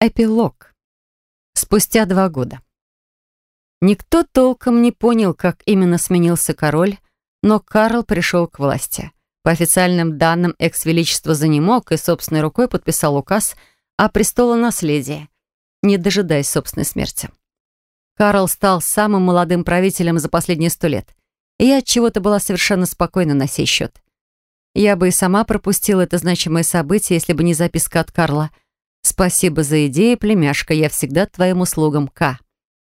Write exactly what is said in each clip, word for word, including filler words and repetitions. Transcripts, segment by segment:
Эпилог. Спустя два года. Никто толком не понял, как именно сменился король, но Карл пришел к власти. По официальным данным, экс-величество занемог и собственной рукой подписал указ о престолонаследии, не дожидаясь собственной смерти. Карл стал самым молодым правителем за последние сто лет, и я от чего-то была совершенно спокойна на сей счет. Я бы и сама пропустила это значимое событие, если бы не записка от Карла. «Спасибо за идею, племяшка, я всегда твоим услугам, К».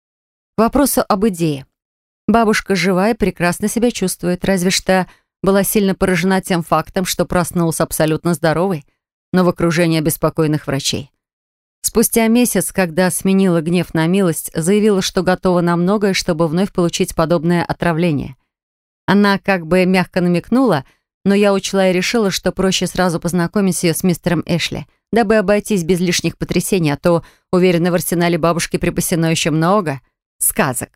К вопросу об идее. Бабушка жива и прекрасно себя чувствует, разве что была сильно поражена тем фактом, что проснулась абсолютно здоровой, но в окружении обеспокоенных врачей. Спустя месяц, когда сменила гнев на милость, заявила, что готова на многое, чтобы вновь получить подобное отравление. Она как бы мягко намекнула, но я учла и решила, что проще сразу познакомить ее с мистером Эшли, дабы обойтись без лишних потрясений, а то, уверена, в арсенале бабушки припасено еще много сказок.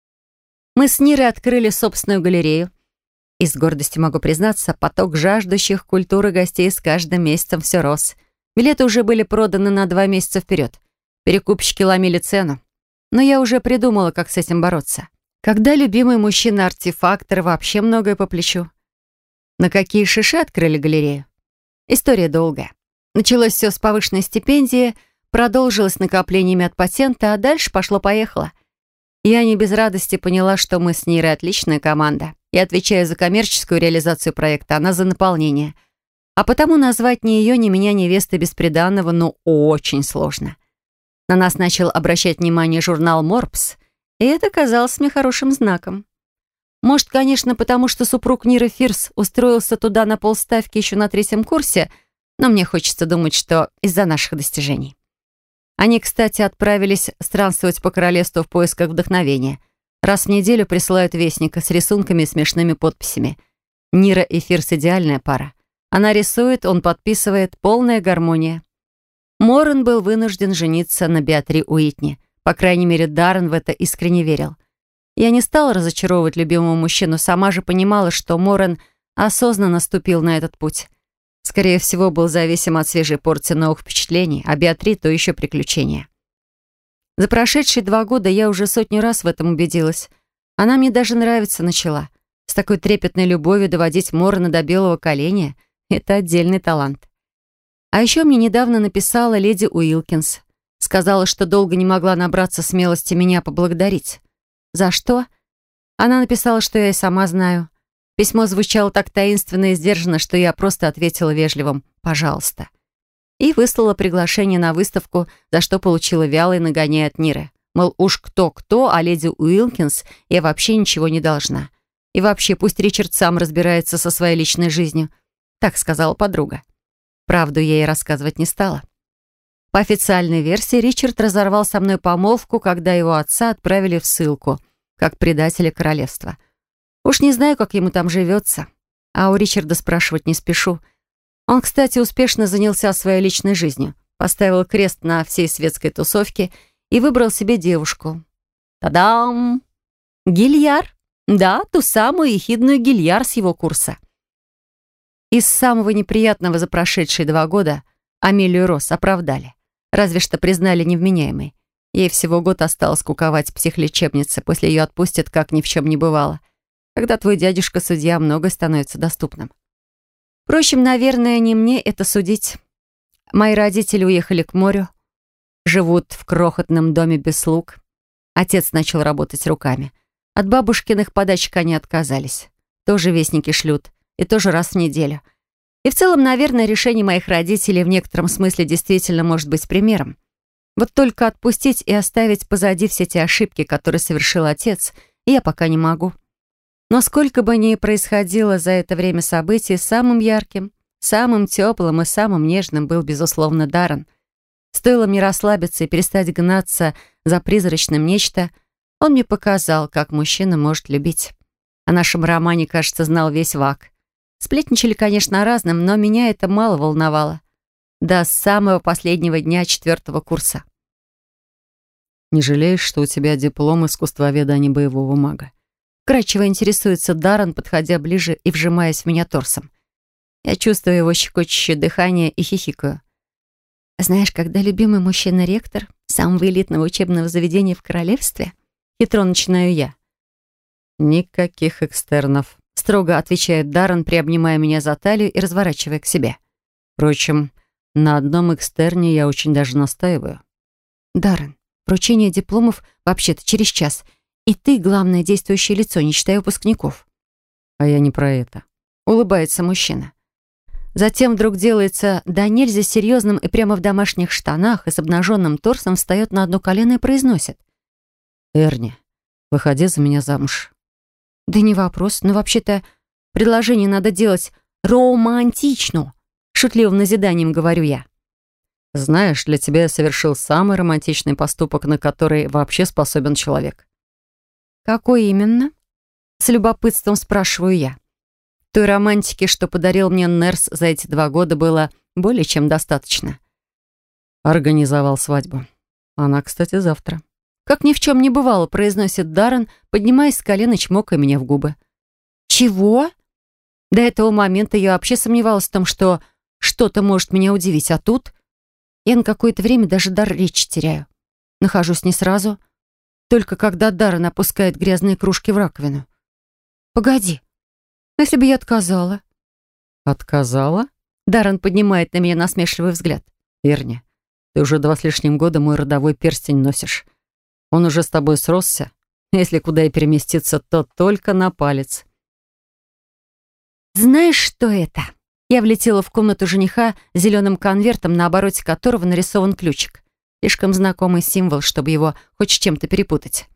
Мы с Нирой открыли собственную галерею, и с гордостью могу признаться, поток жаждущих культуры гостей с каждым месяцем все рос. Билеты уже были проданы на два месяца вперед. Перекупщики ломили цену. Но я уже придумала, как с этим бороться. Когда любимый мужчина-артефактор, вообще многое по плечу. На какие шиши открыли галерею? История долгая. Началось все с повышенной стипендии, продолжилось накоплениями от патента, а дальше пошло-поехало. Я не без радости поняла, что мы с Нирой отличная команда. Я отвечаю за коммерческую реализацию проекта, она за наполнение. А потому назвать ни ее, ни меня невестой бесприданного, ну, очень сложно. На нас начал обращать внимание журнал «Морбс», и это казалось мне хорошим знаком. Может, конечно, потому что супруг Ниры Фирс устроился туда на полставки еще на третьем курсе, но мне хочется думать, что из-за наших достижений. Они, кстати, отправились странствовать по королевству в поисках вдохновения. Раз в неделю присылают вестника с рисунками и смешными подписями. Нира и Фирс — идеальная пара. Она рисует, он подписывает, полная гармония. Морен был вынужден жениться на Беатри Уитни. По крайней мере, Даррен в это искренне верил. Я не стала разочаровывать любимого мужчину, сама же понимала, что Морен осознанно ступил на этот путь. Скорее всего, был зависим от свежей порции новых впечатлений, а Беатри — то еще приключения. За прошедшие два года я уже сотню раз в этом убедилась. Она мне даже нравиться начала. С такой трепетной любовью доводить Морена до белого коленя — это отдельный талант. А еще мне недавно написала леди Уилкинс. Сказала, что долго не могла набраться смелости меня поблагодарить. За что? Она написала, что я и сама знаю. Письмо звучало так таинственно и сдержанно, что я просто ответила вежливым «пожалуйста». И выслала приглашение на выставку, за что получила вялый нагоняй от Ниры. Мол, уж кто-кто, а леди Уилкинс я вообще ничего не должна. И вообще, пусть Ричард сам разбирается со своей личной жизнью. Так сказала подруга. Правду я ей рассказывать не стала. По официальной версии, Ричард разорвал со мной помолвку, когда его отца отправили в ссылку, как предателя королевства. Уж не знаю, как ему там живется. А у Ричарда спрашивать не спешу. Он, кстати, успешно занялся своей личной жизнью, поставил крест на всей светской тусовке и выбрал себе девушку. Та-дам! Гильяр. Да, ту самую ехидную Гильяр с его курса. Из самого неприятного за прошедшие два года Амелию Росс оправдали. Разве что признали невменяемой. Ей всего год осталось куковать в психлечебнице, после ее отпустят, как ни в чем не бывало. Когда твой дядюшка-судья, многое становится доступным. Впрочем, наверное, не мне это судить. Мои родители уехали к морю, живут в крохотном доме без слуг. Отец начал работать руками. От бабушкиных подачек они отказались. Тоже вестники шлют, и тоже раз в неделю. И в целом, наверное, решение моих родителей в некотором смысле действительно может быть примером. Вот только отпустить и оставить позади все те ошибки, которые совершил отец, я пока не могу. Но сколько бы ни происходило за это время событий, самым ярким, самым теплым и самым нежным был, безусловно, Даррен. Стоило мне расслабиться и перестать гнаться за призрачным нечто, он мне показал, как мужчина может любить. О нашем романе, кажется, знал весь ВАК. Сплетничали, конечно, о разном, но меня это мало волновало. До самого последнего дня четвертого курса. «Не жалеешь, что у тебя диплом искусствоведа, а не боевого мага?» Вкрадчиво интересуется Даррен, подходя ближе и вжимаясь в меня торсом. Я чувствую его щекочущее дыхание и хихикаю. Знаешь, когда любимый мужчина-ректор самого элитного учебного заведения в королевстве, хитро начинаю я. Никаких экстернов, Строго отвечает Даррен, приобнимая меня за талию и разворачивая к себе. Впрочем, на одном экстерне я очень даже настаиваю. Даррен, вручение дипломов вообще-то через час. И ты главное действующее лицо, не считая выпускников. А я не про это. Улыбается мужчина. Затем вдруг делается да нельзя серьезным и прямо в домашних штанах и с обнаженным торсом встает на одно колено и произносит. Эрни, выходи за меня замуж. Да не вопрос, но вообще-то предложение надо делать романтично. Шутливым назиданием говорю я. Знаешь, для тебя я совершил самый романтичный поступок, на который вообще способен человек. Какой именно? С любопытством спрашиваю я. Той романтики, что подарил мне Нерс за эти два года, было более чем достаточно. Организовал свадьбу. Она, кстати, завтра. Как ни в чем не бывало, произносит Даррен, поднимаясь с колен и чмокая меня в губы. Чего? До этого момента я вообще сомневалась в том, что что-то может меня удивить, а тут я на какое-то время даже дар речи теряю. Нахожусь не сразу, только когда Даррен опускает грязные кружки в раковину. Погоди, если бы я отказала? Отказала? Даррен поднимает на меня насмешливый взгляд. Эрни, ты уже два с лишним года мой родовой перстень носишь. Он уже с тобой сросся. Если куда и переместиться, то только на палец. Знаешь, что это? Я влетела в комнату жениха с зеленым конвертом, на обороте которого нарисован ключик. Слишком знакомый символ, чтобы его хоть с чем-то перепутать.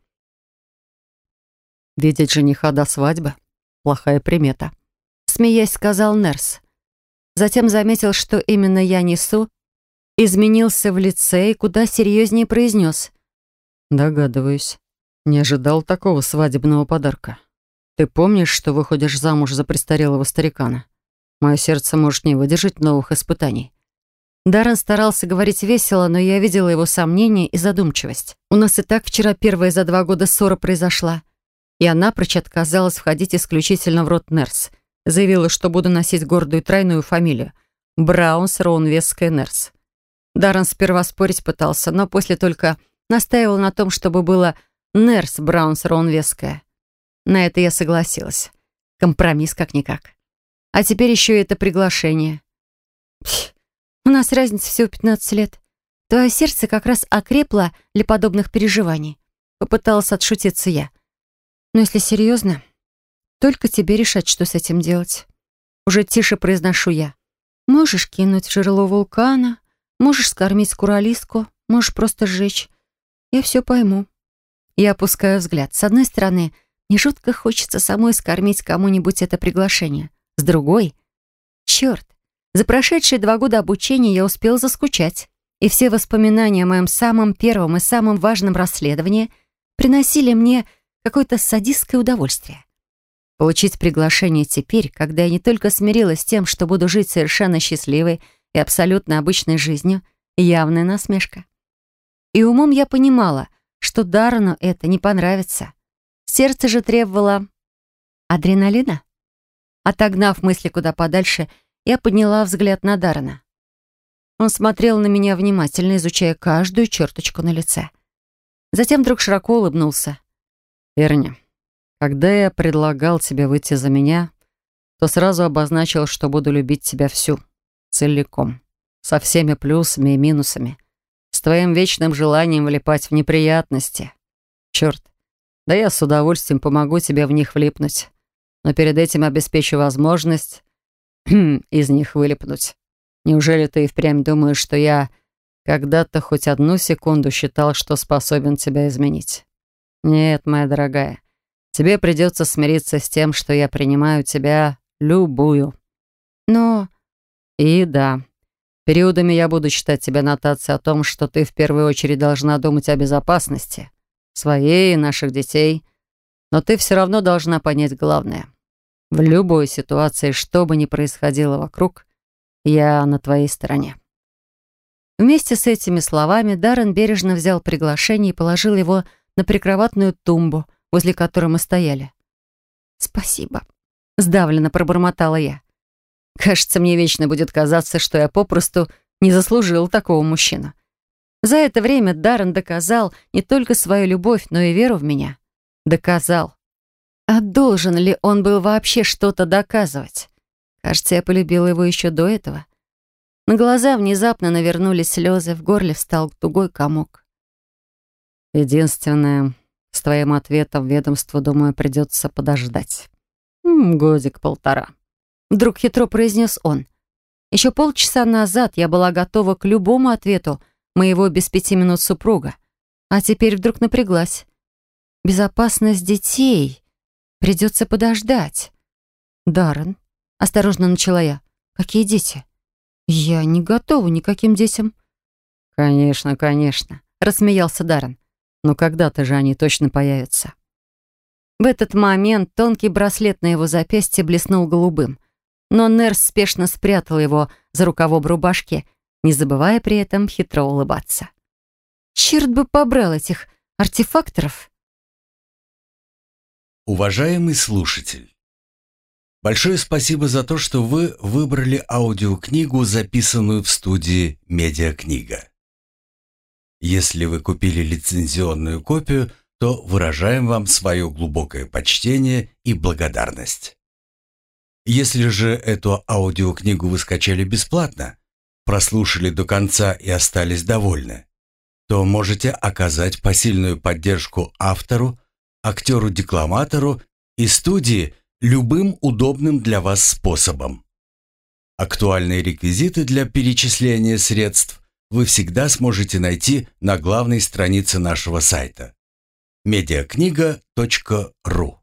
Видеть жениха до свадьбы — плохая примета. Смеясь, сказал Нерс. Затем заметил, что именно я несу, изменился в лице и куда серьезнее произнес. Догадываюсь. Не ожидал такого свадебного подарка. Ты помнишь, что выходишь замуж за престарелого старикана? Мое сердце может не выдержать новых испытаний. Даррен старался говорить весело, но я видела его сомнения и задумчивость. У нас и так вчера первая за два года ссора произошла. Я напрочь отказалась входить исключительно в род Нерс. Заявила, что буду носить гордую тройную фамилию. Браунс Роунвесская Нерс. Даррен сперва спорить пытался, но после только настаивал на том, чтобы было Нерс Браунс Роунвесская. На это я согласилась. Компромисс как-никак. А теперь еще и это приглашение. Пф, у нас разница всего пятнадцать лет. Твое сердце как раз окрепло для подобных переживаний. Попыталась отшутиться я. Но если серьезно, только тебе решать, что с этим делать. Уже тише произношу я. Можешь кинуть в жерло вулкана, можешь скормить скуралиску, можешь просто сжечь. Я все пойму. Я опускаю взгляд. С одной стороны, мне жутко хочется самой скормить кому-нибудь это приглашение. С другой, черт, за прошедшие два года обучения я успел заскучать. И все воспоминания о моем самом первом и самом важном расследовании приносили мне какое-то садистское удовольствие. Получить приглашение теперь, когда я не только смирилась с тем, что буду жить совершенно счастливой и абсолютно обычной жизнью, явная насмешка. И умом я понимала, что Даррену это не понравится. Сердце же требовало адреналина. Отогнав мысли куда подальше, я подняла взгляд на Даррена. Он смотрел на меня внимательно, изучая каждую черточку на лице. Затем вдруг широко улыбнулся. Эрни, когда я предлагал тебе выйти за меня, то сразу обозначил, что буду любить тебя всю, целиком, со всеми плюсами и минусами, с твоим вечным желанием влипать в неприятности. Черт, да я с удовольствием помогу тебе в них влипнуть, но перед этим обеспечу возможность из них вылипнуть. Неужели ты и впрямь думаешь, что я когда-то хоть одну секунду считал, что способен тебя изменить? Нет, моя дорогая, тебе придется смириться с тем, что я принимаю тебя любую. Но... И да, периодами я буду читать тебе нотации о том, что ты в первую очередь должна думать о безопасности, своей и наших детей, но ты все равно должна понять главное. В любой ситуации, что бы ни происходило вокруг, я на твоей стороне. Вместе с этими словами Даррен бережно взял приглашение и положил его на прикроватную тумбу, возле которой мы стояли. «Спасибо», — сдавленно пробормотала я. Кажется, мне вечно будет казаться, что я попросту Не заслужил такого мужчину. За это время Даррен доказал не только свою любовь, но и веру в меня. Доказал. А должен ли он был вообще что-то доказывать? Кажется, я полюбила его еще до этого. На глаза внезапно навернулись слезы, в горле встал тугой комок. Единственное, с твоим ответом ведомству, думаю, придется подождать. М, годик-полтора. Вдруг хитро произнес он. Еще полчаса назад я была готова к любому ответу моего без пяти минут супруга. А теперь вдруг напряглась. Безопасность детей. Придется подождать. Даррен, осторожно начала я. Какие дети? Я не готова ни к каким детям. Конечно, конечно, рассмеялся Даррен. Но когда-то же они точно появятся. В этот момент тонкий браслет на его запястье блеснул голубым. Но Нерс спешно спрятал его за рукавом рубашки, не забывая при этом хитро улыбаться. Черт бы побрал этих артефакторов! Уважаемый слушатель, большое спасибо за то, что вы выбрали аудиокнигу, записанную в студии «Медиакнига». Если вы купили лицензионную копию, то выражаем вам свое глубокое почтение и благодарность. Если же эту аудиокнигу вы скачали бесплатно, прослушали до конца и остались довольны, то можете оказать посильную поддержку автору, актеру-декламатору и студии любым удобным для вас способом. Актуальные реквизиты для перечисления средств вы всегда сможете найти на главной странице нашего сайта медиакнига точка ру.